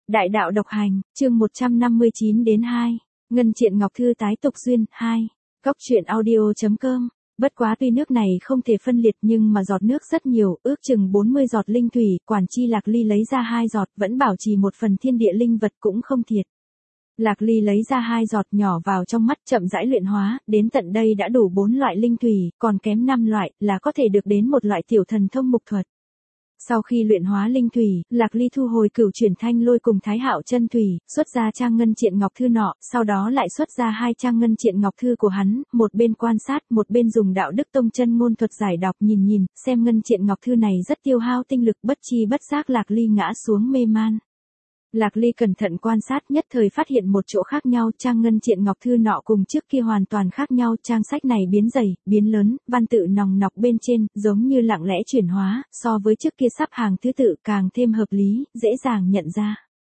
Đại đạo độc hành, chương 159 đến 2. Ngân Triện Ngọc Thư tái tục duyên, 2. Góc truyện audio.com. Bất quá tuy nước này không thể phân liệt nhưng mà giọt nước rất nhiều, ước chừng 40 giọt linh thủy, Quản Chi Lạc Ly lấy ra 2 giọt, vẫn bảo trì một phần thiên địa linh vật cũng không thiệt. Lạc Ly lấy ra 2 giọt nhỏ vào trong mắt chậm rãi luyện hóa, đến tận đây đã đủ 4 loại linh thủy, còn kém 5 loại, là có thể được đến một loại tiểu thần thông mục thuật. Sau khi luyện hóa linh thủy, Lạc Ly thu hồi Cửu Chuyển Thanh Lôi cùng Thái Hạo Chân Thủy, xuất ra trang Ngân Triện Ngọc Thư nọ, sau đó lại xuất ra 2 trang Ngân Triện Ngọc Thư của hắn, một bên quan sát, một bên dùng Đạo Đức Tông chân ngôn thuật giải đọc nhìn, xem Ngân Triện Ngọc Thư này rất tiêu hao tinh lực, bất chi bất giác Lạc Ly ngã xuống mê man. Lạc Ly cẩn thận quan sát, nhất thời phát hiện một chỗ khác nhau, trang Ngân Triện Ngọc Thư nọ cùng trước kia hoàn toàn khác nhau, trang sách này biến dày, biến lớn, văn tự nòng nọc bên trên, giống như lặng lẽ chuyển hóa, so với trước kia sắp hàng thứ tự càng thêm hợp lý, dễ dàng nhận ra.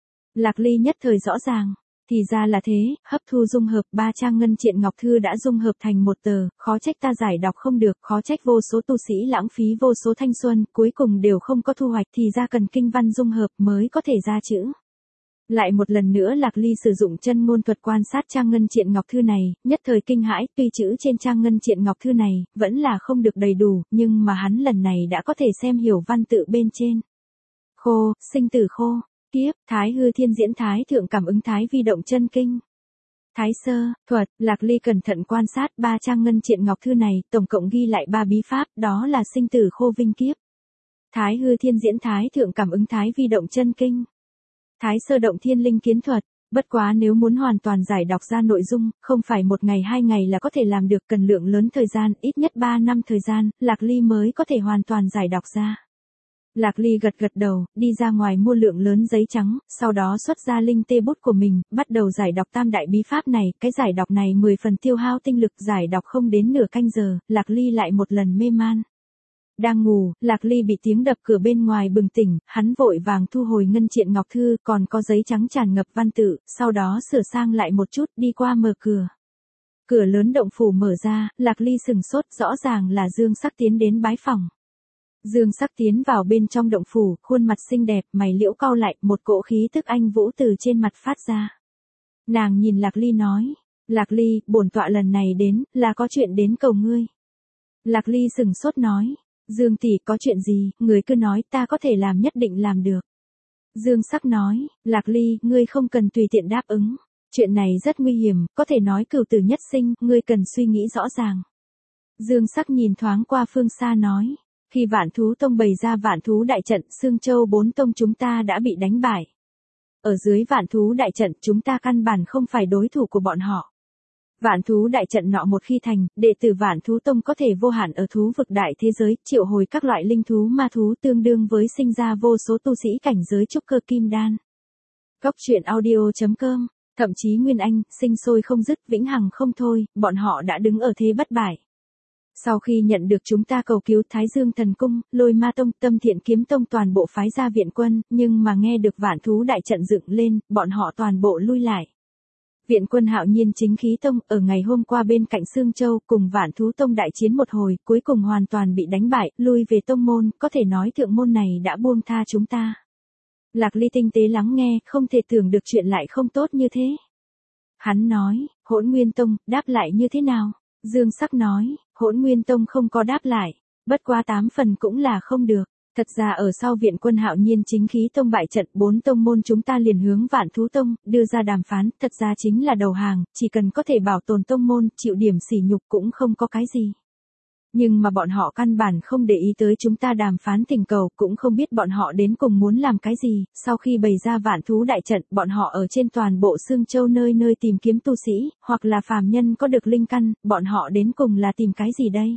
Lạc Ly nhất thời rõ ràng, thì ra là thế, hấp thu dung hợp 3 trang Ngân Triện Ngọc Thư đã dung hợp thành một tờ, khó trách ta giải đọc không được, khó trách vô số tu sĩ lãng phí vô số thanh xuân, cuối cùng đều không có thu hoạch, thì ra cần kinh văn dung hợp mới có thể ra chữ. Lại một lần nữa Lạc Ly sử dụng chân ngôn thuật quan sát trang Ngân Triện Ngọc Thư này, nhất thời kinh hãi, tuy chữ trên trang Ngân Triện Ngọc Thư này, vẫn là không được đầy đủ, nhưng mà hắn lần này đã có thể xem hiểu văn tự bên trên. Khô, sinh tử khô, kiếp, Thái Hư Thiên Diễn Thái Thượng Cảm Ứng Thái Vi Động Chân Kinh. Thái Sơ, thuật, Lạc Ly cẩn thận quan sát 3 trang Ngân Triện Ngọc Thư này, tổng cộng ghi lại 3 bí pháp, đó là sinh tử khô vinh kiếp, Thái Hư Thiên Diễn Thái Thượng Cảm Ứng Thái Vi Động Chân Kinh, Thái Sơ Động Thiên Linh Kiến Thuật. Bất quá nếu muốn hoàn toàn giải đọc ra nội dung, không phải 1 ngày 2 ngày là có thể làm được, cần lượng lớn thời gian, ít nhất 3 năm thời gian, Lạc Ly mới có thể hoàn toàn giải đọc ra. Lạc Ly gật đầu, đi ra ngoài mua lượng lớn giấy trắng, sau đó xuất ra linh tê bút của mình, bắt đầu giải đọc tam đại bí pháp này, cái giải đọc này 10 phần tiêu hao tinh lực, giải đọc không đến nửa canh giờ, Lạc Ly lại một lần mê man. Đang ngủ, Lạc Ly bị tiếng đập cửa bên ngoài bừng tỉnh, hắn vội vàng thu hồi Ngân Triện Ngọc Thư, còn có giấy trắng tràn ngập văn tự, sau đó sửa sang lại một chút, đi qua mở cửa. Cửa lớn động phủ mở ra, Lạc Ly sừng sốt, rõ ràng là Dương Sắc tiến đến bái phỏng. Dương Sắc tiến vào bên trong động phủ, khuôn mặt xinh đẹp, mày liễu cau lại, một cỗ khí tức anh vũ từ trên mặt phát ra. Nàng nhìn Lạc Ly nói, Lạc Ly, bổn tọa lần này đến, là có chuyện đến cầu ngươi. Lạc Ly sừng sốt nói, Dương tỷ, có chuyện gì, người cứ nói, ta có thể làm, nhất định làm được. Dương Sắc nói, Lạc Ly, ngươi không cần tùy tiện đáp ứng. Chuyện này rất nguy hiểm, có thể nói cửu tử nhất sinh, ngươi cần suy nghĩ rõ ràng. Dương Sắc nhìn thoáng qua phương xa nói, khi Vạn Thú Tông bày ra Vạn Thú Đại Trận, Xương Châu 4 tông chúng ta đã bị đánh bại. Ở dưới Vạn Thú Đại Trận, chúng ta căn bản không phải đối thủ của bọn họ. Vạn Thú Đại Trận nọ một khi thành, đệ tử Vạn Thú Tông có thể vô hạn ở thú vực đại thế giới, triệu hồi các loại linh thú ma thú, tương đương với sinh ra vô số tu sĩ cảnh giới trúc cơ kim đan. Góc truyện audio.com, thậm chí Nguyên Anh, sinh sôi không dứt, vĩnh hằng không thôi, bọn họ đã đứng ở thế bất bại. Sau khi nhận được chúng ta cầu cứu, Thái Dương Thần Cung, Lôi Ma Tông, Tâm Thiện Kiếm Tông toàn bộ phái ra viện quân, nhưng mà nghe được Vạn Thú Đại Trận dựng lên, bọn họ toàn bộ lui lại. Viện quân Hạo Nhiên Chính Khí Tông, ở ngày hôm qua bên cạnh Sương Châu, cùng Vạn Thú Tông đại chiến một hồi, cuối cùng hoàn toàn bị đánh bại, lui về tông môn, có thể nói thượng môn này đã buông tha chúng ta. Lạc Ly tinh tế lắng nghe, không thể tưởng được chuyện lại không tốt như thế. Hắn nói, Hỗn Nguyên Tông, đáp lại như thế nào? Dương Sắc nói, Hỗn Nguyên Tông không có đáp lại, bất quá 8 phần cũng là không được. Thật ra ở sau viện quân Hạo Nhiên Chính Khí Tông bại trận, 4 tông môn chúng ta liền hướng Vạn Thú Tông, đưa ra đàm phán, thật ra chính là đầu hàng, chỉ cần có thể bảo tồn tông môn, chịu điểm sỉ nhục cũng không có cái gì. Nhưng mà bọn họ căn bản không để ý tới chúng ta đàm phán thỉnh cầu, cũng không biết bọn họ đến cùng muốn làm cái gì, sau khi bày ra Vạn Thú Đại Trận, bọn họ ở trên toàn bộ Sương Châu nơi nơi tìm kiếm tu sĩ, hoặc là phàm nhân có được linh căn, bọn họ đến cùng là tìm cái gì đây?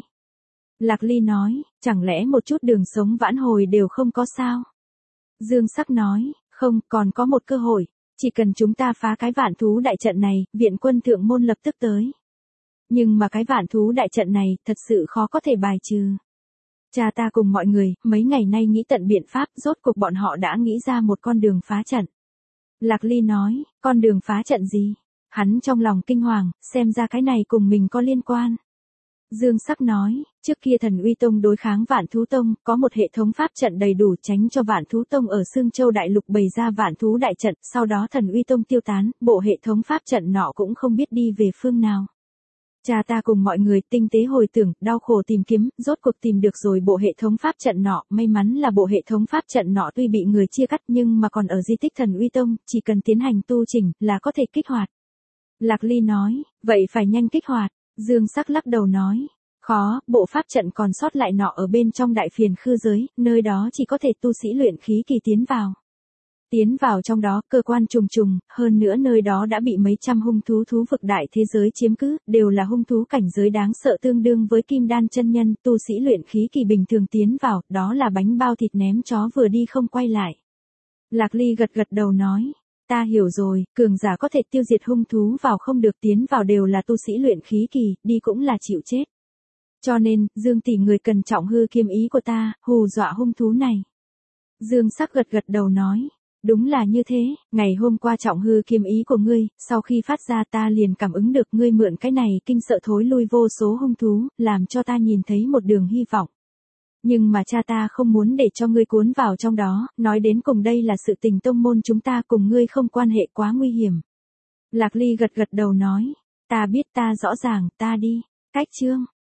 Lạc Ly nói, chẳng lẽ một chút đường sống vãn hồi đều không có sao? Dương Sắc nói, không, còn có một cơ hội, chỉ cần chúng ta phá cái Vạn Thú Đại Trận này, viện quân thượng môn lập tức tới. Nhưng mà cái Vạn Thú Đại Trận này, thật sự khó có thể bài trừ. Cha ta cùng mọi người, mấy ngày nay nghĩ tận biện pháp, rốt cuộc bọn họ đã nghĩ ra một con đường phá trận. Lạc Ly nói, con đường phá trận gì? Hắn trong lòng kinh hoàng, xem ra cái này cùng mình có liên quan. Dương Sắc nói, trước kia Thần Uy Tông đối kháng Vạn Thú Tông, có một hệ thống pháp trận đầy đủ tránh cho Vạn Thú Tông ở Sương Châu Đại Lục bày ra Vạn Thú Đại Trận, sau đó Thần Uy Tông tiêu tán, bộ hệ thống pháp trận nọ cũng không biết đi về phương nào. Cha ta cùng mọi người tinh tế hồi tưởng, đau khổ tìm kiếm, rốt cuộc tìm được rồi bộ hệ thống pháp trận nọ, may mắn là bộ hệ thống pháp trận nọ tuy bị người chia cắt nhưng mà còn ở di tích Thần Uy Tông, chỉ cần tiến hành tu chỉnh là có thể kích hoạt. Lạc Ly nói, vậy phải nhanh kích hoạt. Dương Sắc lắc đầu nói, khó, bộ pháp trận còn sót lại nọ ở bên trong đại phiền khư giới, nơi đó chỉ có thể tu sĩ luyện khí kỳ tiến vào. Tiến vào trong đó, cơ quan trùng trùng, hơn nữa nơi đó đã bị mấy trăm hung thú thú vực đại thế giới chiếm cứ, đều là hung thú cảnh giới đáng sợ tương đương với kim đan chân nhân, tu sĩ luyện khí kỳ bình thường tiến vào, đó là bánh bao thịt ném chó vừa đi không quay lại. Lạc Ly gật gật đầu nói, ta hiểu rồi, cường giả có thể tiêu diệt hung thú vào không được, tiến vào đều là tu sĩ luyện khí kỳ, đi cũng là chịu chết. Cho nên, Dương tỷ người cần trọng hư kiếm ý của ta, hù dọa hung thú này. Dương Sắc gật gật đầu nói, đúng là như thế, ngày hôm qua trọng hư kiếm ý của ngươi, sau khi phát ra ta liền cảm ứng được ngươi mượn cái này kinh sợ thối lui vô số hung thú, làm cho ta nhìn thấy một đường hy vọng. Nhưng mà cha ta không muốn để cho ngươi cuốn vào trong đó, nói đến cùng đây là sự tình tông môn chúng ta cùng ngươi không quan hệ quá nguy hiểm. Lạc Ly gật gật đầu nói, ta biết ta rõ ràng, ta đi. Cách chương